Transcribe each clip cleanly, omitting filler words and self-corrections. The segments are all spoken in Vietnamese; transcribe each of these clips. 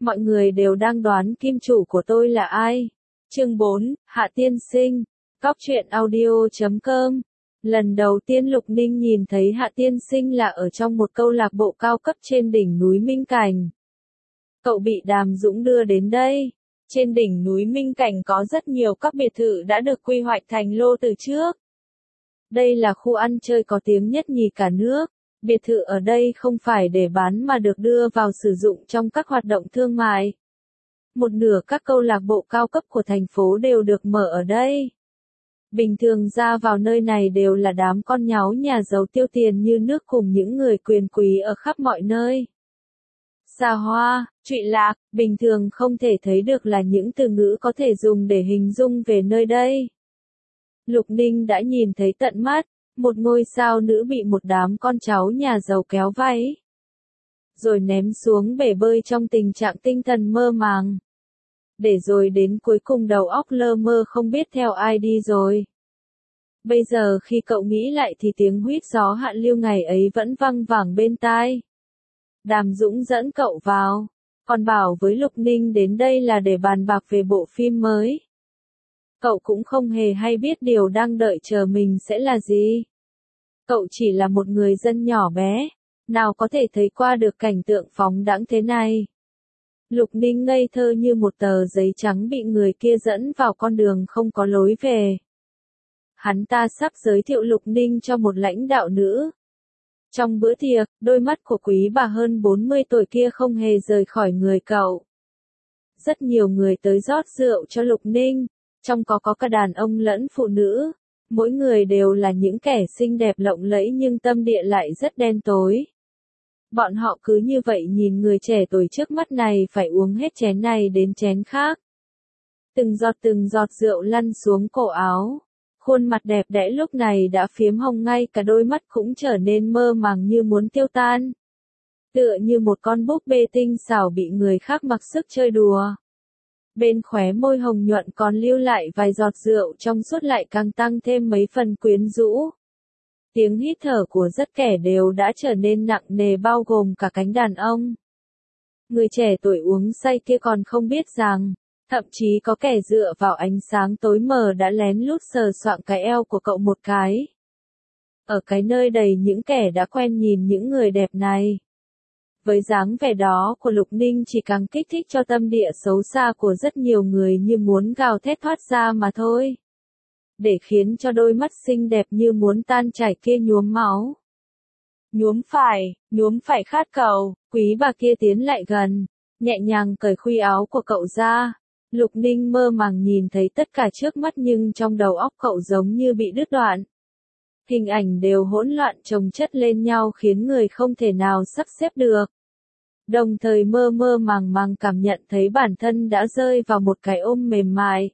Mọi người đều đang đoán kim chủ của tôi là ai. Chương 4, Hạ Tiên Sinh. Góc truyện audio.com. Lần đầu tiên Lục Ninh nhìn thấy Hạ Tiên Sinh là ở trong một câu lạc bộ cao cấp trên đỉnh núi Minh Cảnh. Cậu bị Đàm Dũng đưa đến đây. Trên đỉnh núi Minh Cảnh có rất nhiều các biệt thự đã được quy hoạch thành lô từ trước. Đây là khu ăn chơi có tiếng nhất nhì cả nước. Biệt thự ở đây không phải để bán mà được đưa vào sử dụng trong các hoạt động thương mại. Một nửa các câu lạc bộ cao cấp của thành phố đều được mở ở đây. Bình thường ra vào nơi này đều là đám con nháo nhà giàu tiêu tiền như nước cùng những người quyền quý ở khắp mọi nơi. Xa hoa, trụy lạc, bình thường không thể thấy được là những từ ngữ có thể dùng để hình dung về nơi đây. Lục Ninh đã nhìn thấy tận mắt, một ngôi sao nữ bị một đám con cháu nhà giàu kéo váy, rồi ném xuống bể bơi trong tình trạng tinh thần mơ màng. Để rồi đến cuối cùng đầu óc lơ mơ không biết theo ai đi rồi. Bây giờ khi cậu nghĩ lại thì tiếng huýt gió Hạ Lưu ngày ấy vẫn văng vẳng bên tai. Đàm Dũng dẫn cậu vào, còn bảo với Lục Ninh đến đây là để bàn bạc về bộ phim mới. Cậu cũng không hề hay biết điều đang đợi chờ mình sẽ là gì. Cậu chỉ là một người dân nhỏ bé, nào có thể thấy qua được cảnh tượng phóng đãng thế này. Lục Ninh ngây thơ như một tờ giấy trắng bị người kia dẫn vào con đường không có lối về. Hắn ta sắp giới thiệu Lục Ninh cho một lãnh đạo nữ. Trong bữa tiệc, đôi mắt của quý bà hơn 40 tuổi kia không hề rời khỏi người cậu. Rất nhiều người tới rót rượu cho Lục Ninh, trong có cả đàn ông lẫn phụ nữ. Mỗi người đều là những kẻ xinh đẹp lộng lẫy nhưng tâm địa lại rất đen tối. Bọn họ cứ như vậy nhìn người trẻ tuổi trước mắt này phải uống hết chén này đến chén khác. Từng giọt rượu lăn xuống cổ áo. Khuôn mặt đẹp đẽ lúc này đã phiếm hồng, ngay cả đôi mắt cũng trở nên mơ màng như muốn tiêu tan. Tựa như một con búp bê tinh xảo bị người khác mặc sức chơi đùa. Bên khóe môi hồng nhuận còn lưu lại vài giọt rượu trong suốt lại càng tăng thêm mấy phần quyến rũ. Tiếng hít thở của rất kẻ đều đã trở nên nặng nề bao gồm cả cánh đàn ông. Người trẻ tuổi uống say kia còn không biết rằng, thậm chí có kẻ dựa vào ánh sáng tối mờ đã lén lút sờ soạng cái eo của cậu một cái. Ở cái nơi đầy những kẻ đã quen nhìn những người đẹp này. Với dáng vẻ đó của Lục Ninh chỉ càng kích thích cho tâm địa xấu xa của rất nhiều người như muốn gào thét thoát ra mà thôi. Để khiến cho đôi mắt xinh đẹp như muốn tan chảy kia nhuốm máu. Nhuốm phải khát cầu, quý bà kia tiến lại gần, nhẹ nhàng cởi khuy áo của cậu ra. Lục Ninh mơ màng nhìn thấy tất cả trước mắt nhưng trong đầu óc cậu giống như bị đứt đoạn. Hình ảnh đều hỗn loạn chồng chất lên nhau khiến người không thể nào sắp xếp được. Đồng thời mơ màng cảm nhận thấy bản thân đã rơi vào một cái ôm mềm mại.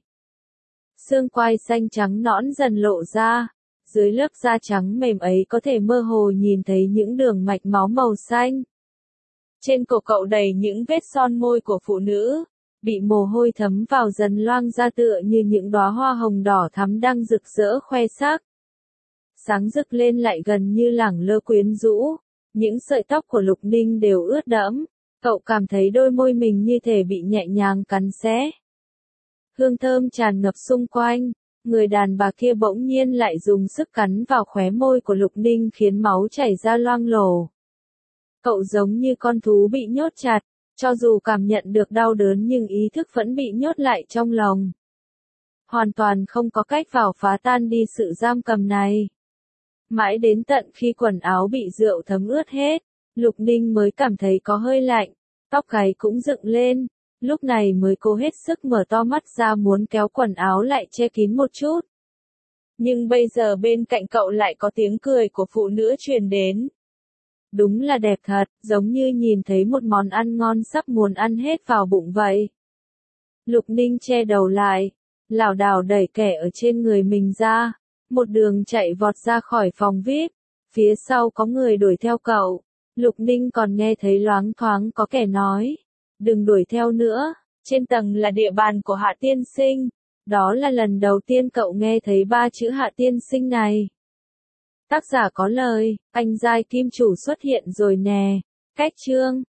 Xương quai xanh trắng nõn dần lộ ra, dưới lớp da trắng mềm ấy có thể mơ hồ nhìn thấy những đường mạch máu màu xanh. Trên cổ cậu đầy những vết son môi của phụ nữ, bị mồ hôi thấm vào dần loang ra tựa như những đóa hoa hồng đỏ thắm đang rực rỡ khoe sắc. Sáng rực lên lại gần như lẳng lơ quyến rũ, những sợi tóc của Lục Ninh đều ướt đẫm, cậu cảm thấy đôi môi mình như thể bị nhẹ nhàng cắn xé. Hương thơm tràn ngập xung quanh, người đàn bà kia bỗng nhiên lại dùng sức cắn vào khóe môi của Lục Ninh khiến máu chảy ra loang lổ. Cậu giống như con thú bị nhốt chặt, cho dù cảm nhận được đau đớn nhưng ý thức vẫn bị nhốt lại trong lòng. Hoàn toàn không có cách vào phá tan đi sự giam cầm này. Mãi đến tận khi quần áo bị rượu thấm ướt hết, Lục Ninh mới cảm thấy có hơi lạnh, tóc gáy cũng dựng lên, lúc này mới cố hết sức mở to mắt ra muốn kéo quần áo lại che kín một chút. Nhưng bây giờ bên cạnh cậu lại có tiếng cười của phụ nữ truyền đến. Đúng là đẹp thật, giống như nhìn thấy một món ăn ngon sắp muốn ăn hết vào bụng vậy. Lục Ninh che đầu lại, lảo đảo đẩy kẻ ở trên người mình ra, một đường chạy vọt ra khỏi phòng VIP, phía sau có người đuổi theo cậu. Lục Ninh còn nghe thấy loáng thoáng có kẻ nói, đừng đuổi theo nữa, trên tầng là địa bàn của Hạ Tiên Sinh. Đó là lần đầu tiên cậu nghe thấy 3 chữ Hạ Tiên Sinh này. Tác giả có lời, anh giai kim chủ xuất hiện rồi nè. Cách chương